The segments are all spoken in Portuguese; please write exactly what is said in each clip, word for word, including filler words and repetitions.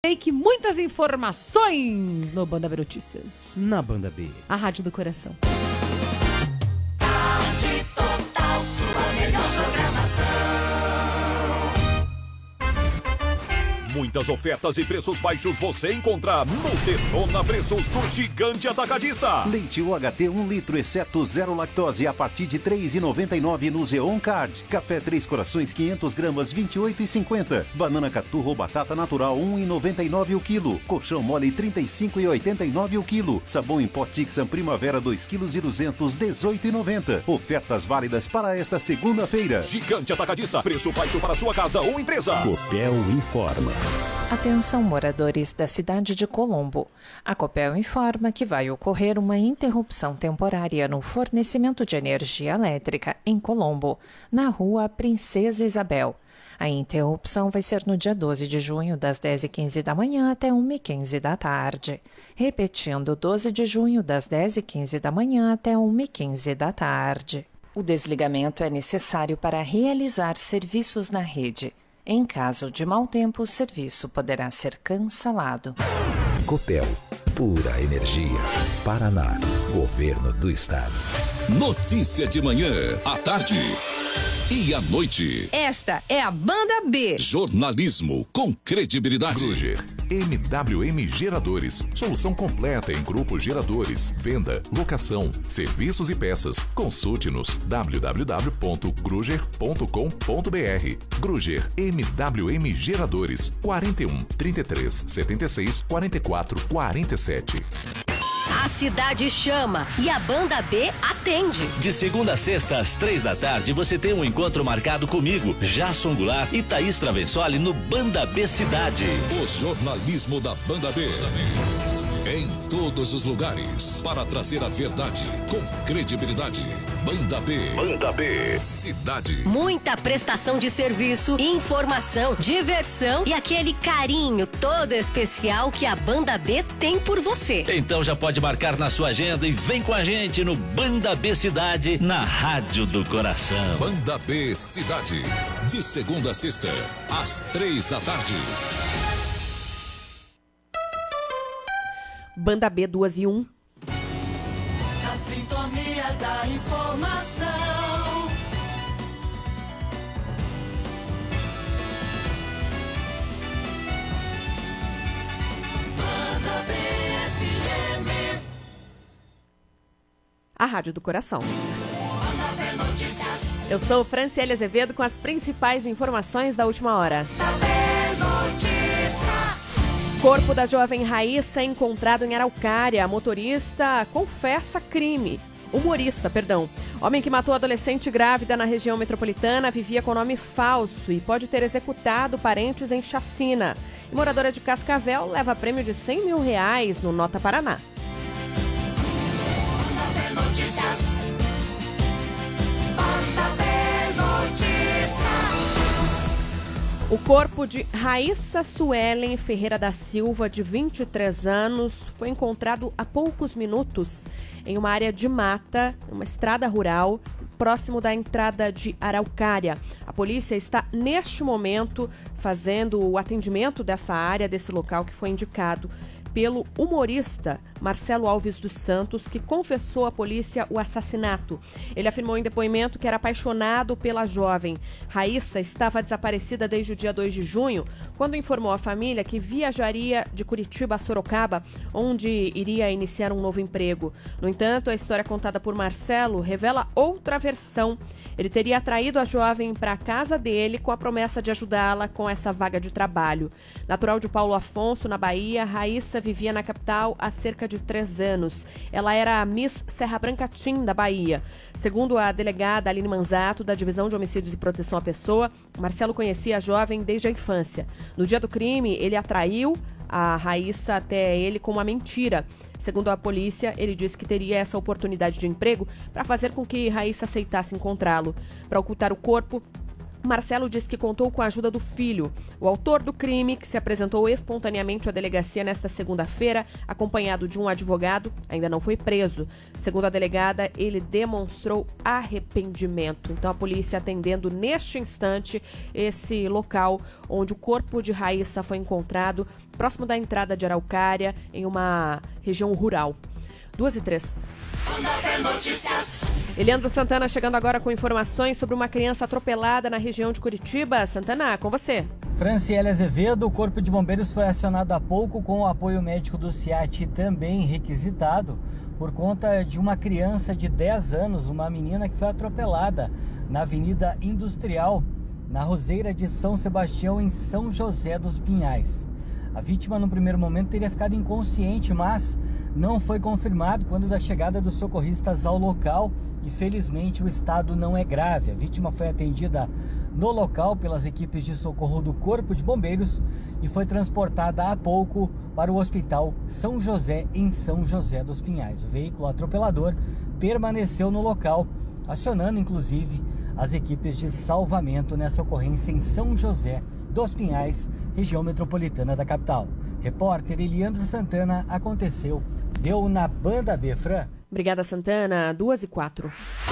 Que muitas informações no Banda B Notícias. Na Banda B. A Rádio do Coração. Tarde Total, sua melhor programação. Muitas ofertas e preços baixos você encontra no Detona Preços do Gigante Atacadista. Leite U H T um litro, exceto zero lactose, a partir de três reais e noventa e nove centavos no Zeon Card. Café Três Corações quinhentas gramas, vinte e oito reais e cinquenta centavos. Banana caturra ou batata natural, um real e noventa e nove centavos o quilo. Colchão mole, trinta e cinco reais e oitenta e nove centavos o quilo. Sabão em pó Tixan Primavera, dois quilos e duzentos, dezoito reais e noventa centavos. Ofertas válidas para esta segunda-feira. Gigante Atacadista, preço baixo para sua casa ou empresa. Copel informa. Atenção, moradores da cidade de Colombo. A Copel informa que vai ocorrer uma interrupção temporária no fornecimento de energia elétrica em Colombo, na rua Princesa Isabel. A interrupção vai ser no dia doze de junho, das dez e quinze da manhã até uma e quinze da tarde. Repetindo, doze de junho, das dez e quinze da manhã até uma e quinze da tarde. O desligamento é necessário para realizar serviços na rede. Em caso de mau tempo, o serviço poderá ser cancelado. Copel, pura energia. Paraná, Governo do Estado. Notícia de manhã, à tarde e à noite. Esta é a Banda B. Jornalismo com credibilidade. Gruger, M W M Geradores. Solução completa em grupos geradores, venda, locação, serviços e peças. Consulte-nos w w w ponto gruger ponto com ponto b r. Gruger, M W M Geradores. quarenta e um, trinta e três, setenta e seis, quarenta e quatro, quarenta e sete. A cidade chama e a Banda B atende. De segunda a sexta, às três da tarde, você tem um encontro marcado comigo, Jason Goulart e Thaís Travensoli no Banda B Cidade. O jornalismo da Banda B. Em todos os lugares, para trazer a verdade com credibilidade. Banda B. Banda B. Cidade. Muita prestação de serviço, informação, diversão e aquele carinho todo especial que a Banda B tem por você. Então já pode marcar na sua agenda e vem com a gente no Banda B Cidade, na Rádio do Coração. Banda B Cidade. De segunda a sexta, às três da tarde. Banda B duas e um. Na sintonia da informação. Banda B F M. A Rádio do Coração. Banda B Notícias. Eu sou Franciele Azevedo com as principais informações da última hora. Banda B Notícias. Corpo da jovem Raíssa é encontrado em Araucária. A motorista confessa crime. Humorista, perdão. Homem que matou adolescente grávida na região metropolitana vivia com nome falso e pode ter executado parentes em chacina. E moradora de Cascavel leva prêmio de cem mil reais no Nota Paraná. Banda B Notícias. Banda B Notícias. O corpo de Raíssa Suelen Ferreira da Silva, de vinte e três anos, foi encontrado há poucos minutos em uma área de mata, uma estrada rural, próximo da entrada de Araucária. A polícia está, neste momento, fazendo o atendimento dessa área, desse local que foi indicado pelo humorista Marcelo Alves dos Santos, que confessou à polícia o assassinato. Ele afirmou em depoimento que era apaixonado pela jovem. Raíssa estava desaparecida desde o dia dois de junho, quando informou à família que viajaria de Curitiba a Sorocaba, onde iria iniciar um novo emprego. No entanto, a história contada por Marcelo revela outra versão. Ele teria atraído a jovem para a casa dele com a promessa de ajudá-la com essa vaga de trabalho. Natural de Paulo Afonso, na Bahia, Raíssa vivia na capital há cerca de três anos. Ela era a Miss Serra Branca Team da Bahia. Segundo a delegada Aline Manzato, da Divisão de Homicídios e Proteção à Pessoa, Marcelo conhecia a jovem desde a infância. No dia do crime, ele atraiu a Raíssa até ele com uma mentira. Segundo a polícia, ele disse que teria essa oportunidade de emprego para fazer com que Raíssa aceitasse encontrá-lo. Para ocultar o corpo, Marcelo diz que contou com a ajuda do filho. O autor do crime, que se apresentou espontaneamente à delegacia nesta segunda-feira, acompanhado de um advogado, ainda não foi preso. Segundo a delegada, ele demonstrou arrependimento. Então a polícia atendendo neste instante esse local onde o corpo de Raíssa foi encontrado, próximo da entrada de Araucária, em uma região rural. Duas e três. Eliandro Santana chegando agora com informações sobre uma criança atropelada na região de Curitiba. Santana, com você. Franciele Azevedo, o Corpo de Bombeiros foi acionado há pouco com o apoio médico do SIAT também requisitado por conta de uma criança de dez anos, uma menina que foi atropelada na Avenida Industrial, na Roseira de São Sebastião, em São José dos Pinhais. A vítima, no primeiro momento, teria ficado inconsciente, mas não foi confirmado quando da chegada dos socorristas ao local e, felizmente, o estado não é grave. A vítima foi atendida no local pelas equipes de socorro do Corpo de Bombeiros e foi transportada há pouco para o Hospital São José, em São José dos Pinhais. O veículo atropelador permaneceu no local, acionando, inclusive, as equipes de salvamento nessa ocorrência em São José dos Pinhais, região metropolitana da capital. Repórter Eliandro Santana, aconteceu, deu na Banda B, Fran. Obrigada, Santana. Duas e quatro.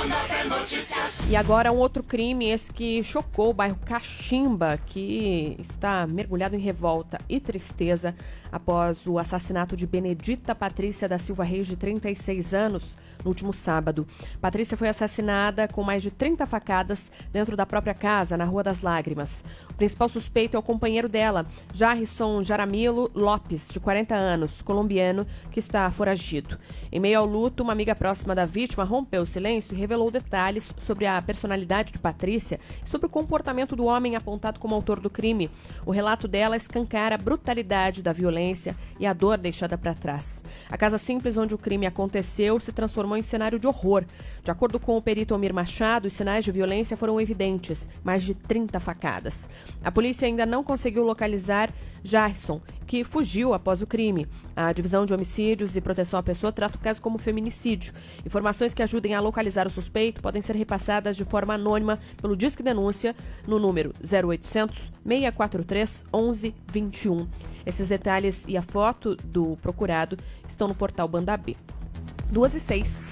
E agora um outro crime, esse que chocou o bairro Caximba, que está mergulhado em revolta e tristeza após o assassinato de Benedita Patrícia da Silva Reis, de trinta e seis anos, no último sábado. Patrícia foi assassinada com mais de trinta facadas dentro da própria casa, na Rua das Lágrimas. O principal suspeito é o companheiro dela, Jarrison Jaramilo Lopes, de quarenta anos, colombiano, que está foragido. Em meio ao luto, uma amiga próxima da vítima rompeu o silêncio e revelou detalhes sobre a personalidade de Patrícia e sobre o comportamento do homem apontado como autor do crime. O relato dela escancara a brutalidade da violência e a dor deixada para trás. A casa simples onde o crime aconteceu se transformou em cenário de horror. De acordo com o perito Almir Machado, os sinais de violência foram evidentes, mais de trinta facadas. A polícia ainda não conseguiu localizar Jarrison, que fugiu após o crime. A Divisão de Homicídios e Proteção à Pessoa trata o caso como feminicídio. Informações que ajudem a localizar o suspeito podem ser repassadas de forma anônima pelo Disque Denúncia no número zero oitocentos, seis quatro três, onze vinte e um. Esses detalhes e a foto do procurado estão no portal Banda B. Duas e seis.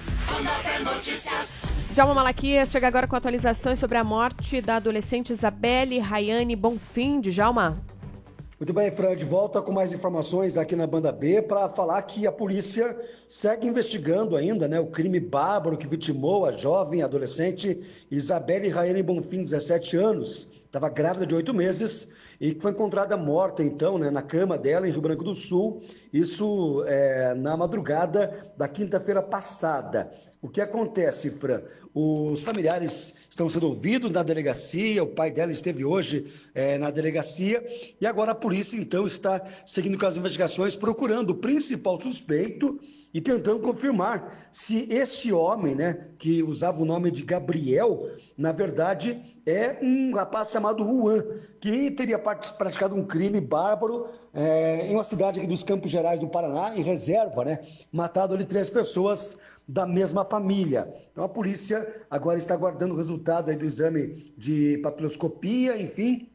Djalma Malaquias chega agora com atualizações sobre a morte da adolescente Isabelle Rayane Bonfim. Djalma. Muito bem, Fran, de volta com mais informações aqui na Banda B para falar que a polícia segue investigando ainda, né, o crime bárbaro que vitimou a jovem adolescente Isabelle Rayane Bonfim, dezessete anos, estava grávida de oito meses e que foi encontrada morta, então, né, na cama dela em Rio Branco do Sul, isso é, na madrugada da quinta-feira passada. O que acontece, Fran? Os familiares estão sendo ouvidos na delegacia, o pai dela esteve hoje é, na delegacia, e agora a polícia, então, está seguindo com as investigações, procurando o principal suspeito e tentando confirmar se este homem, né, que usava o nome de Gabriel, na verdade, é um rapaz chamado Juan, que teria praticado um crime bárbaro é, em uma cidade aqui dos Campos Gerais do Paraná, em reserva, né, matado ali três pessoas da mesma família. Então a polícia agora está aguardando o resultado aí do exame de papiloscopia, enfim,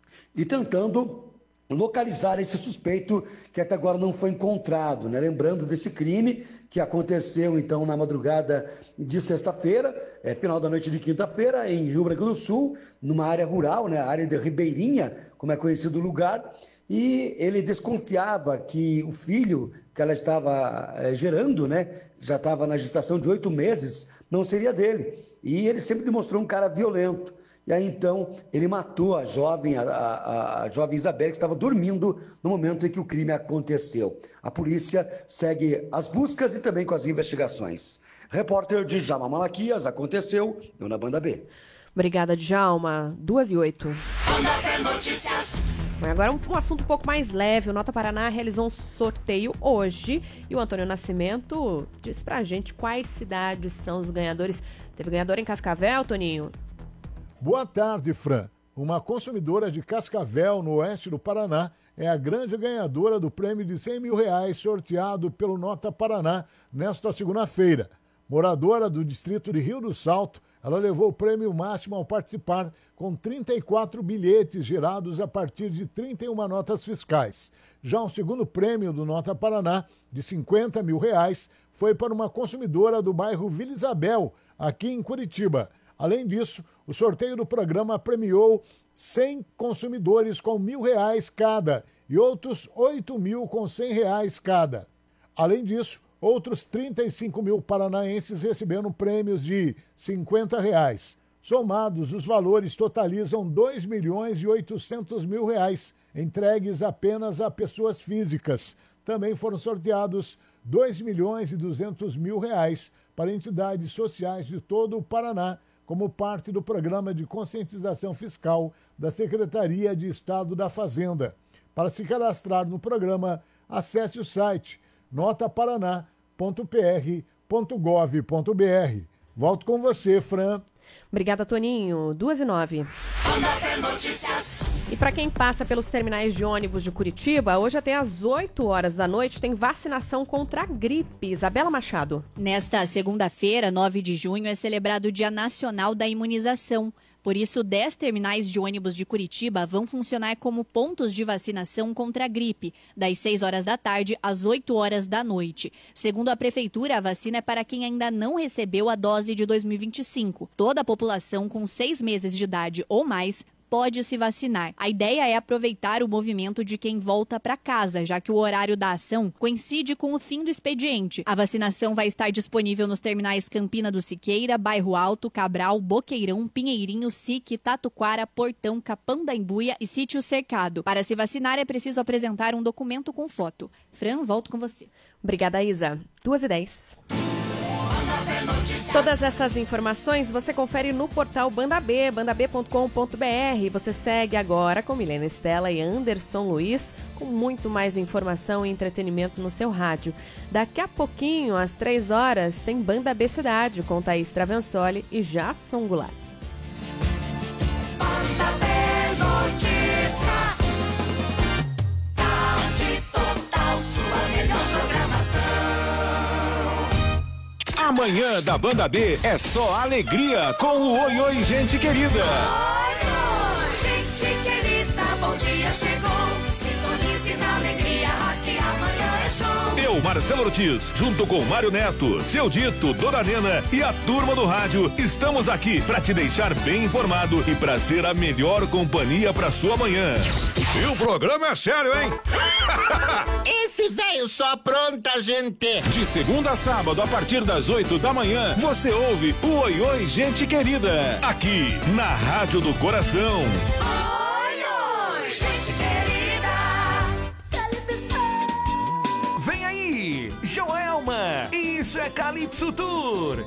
e tentando localizar esse suspeito que até agora não foi encontrado, né? Lembrando desse crime que aconteceu então na madrugada de sexta-feira, é, final da noite de quinta-feira, em Rio Branco do Sul, numa área rural, né? A área de Ribeirinha, como é conhecido o lugar, e ele desconfiava que o filho que ela estava é, gerando, né, já estava na gestação de oito meses, não seria dele. E ele sempre demonstrou um cara violento. E aí, então, ele matou a jovem, a, a, a jovem Isabel, que estava dormindo no momento em que o crime aconteceu. A polícia segue as buscas e também com as investigações. Repórter Djalma Malaquias, aconteceu, eu na Banda B. Obrigada, Djalma. Duas e oito. Banda B Notícias. Bom, agora um, um assunto um pouco mais leve. O Nota Paraná realizou um sorteio hoje e o Antônio Nascimento disse pra gente quais cidades são os ganhadores. Teve ganhador em Cascavel, Toninho? Boa tarde, Fran. Uma consumidora de Cascavel, no oeste do Paraná, é a grande ganhadora do prêmio de cem mil reais sorteado pelo Nota Paraná nesta segunda-feira. Moradora do distrito de Rio do Salto, Ela levou o prêmio máximo ao participar com trinta e quatro bilhetes gerados a partir de trinta e uma notas fiscais. Já o segundo prêmio do Nota Paraná, de cinquenta mil reais, foi para uma consumidora do bairro Vila Isabel, aqui em Curitiba. Além disso, o sorteio do programa premiou cem consumidores com mil reais cada e outros oito mil com cem reais cada. Além disso, outros trinta e cinco mil paranaenses receberam prêmios de cinquenta reais. Somados, os valores totalizam dois milhões e oitocentos mil reais, entregues apenas a pessoas físicas. Também foram sorteados dois milhões e duzentos mil reais para entidades sociais de todo o Paraná, como parte do programa de conscientização fiscal da Secretaria de Estado da Fazenda. Para se cadastrar no programa, acesse o site nota paraná ponto p r ponto gov ponto b r. Volto com você, Fran. Obrigada, Toninho. duas e nove. E para quem passa pelos terminais de ônibus de Curitiba, hoje até às oito horas da noite tem vacinação contra a gripe. Isabela Machado. Nesta segunda-feira, nove de junho, é celebrado o Dia Nacional da Imunização. Por isso, dez terminais de ônibus de Curitiba vão funcionar como pontos de vacinação contra a gripe, das seis horas da tarde às oito horas da noite. Segundo a Prefeitura, a vacina é para quem ainda não recebeu a dose de dois mil e vinte e cinco. Toda a população com seis meses de idade ou mais pode se vacinar. A ideia é aproveitar o movimento de quem volta para casa, já que o horário da ação coincide com o fim do expediente. A vacinação vai estar disponível nos terminais Campina do Siqueira, Bairro Alto, Cabral, Boqueirão, Pinheirinho, Sique, Tatuquara, Portão, Capão da Embuia e Sítio Cercado. Para se vacinar é preciso apresentar um documento com foto. Fran, volto com você. Obrigada, Isa. duas e dez. Todas essas informações você confere no portal Banda B, banda b ponto com ponto b r. Você segue agora com Milena Estela e Anderson Luiz, com muito mais informação e entretenimento no seu rádio. Daqui a pouquinho, às três horas, tem Banda B Cidade, com Thaís Travensoli e Jason Goulart. Banda B Notícias. Tarde total, sua melhor programação. Amanhã da Banda B é só alegria com o Oi Oi Gente Querida. Oi, oi, gente querida, bom dia chegou. Sintonize na alegria, aqui amanhã é show. Eu, Marcelo Ortiz, junto com Mário Neto, Seu Dito, Dona Nena e a turma do rádio, estamos aqui para te deixar bem informado e para ser a melhor companhia para sua manhã. E o programa é sério, hein? Esse velho só pronta, gente. De segunda a sábado, a partir das oito da manhã, você ouve o Oi Oi Gente Querida, aqui na Rádio do Coração. Oi, oi, gente querida. Vem aí, Joelma, isso é Calypso Tour.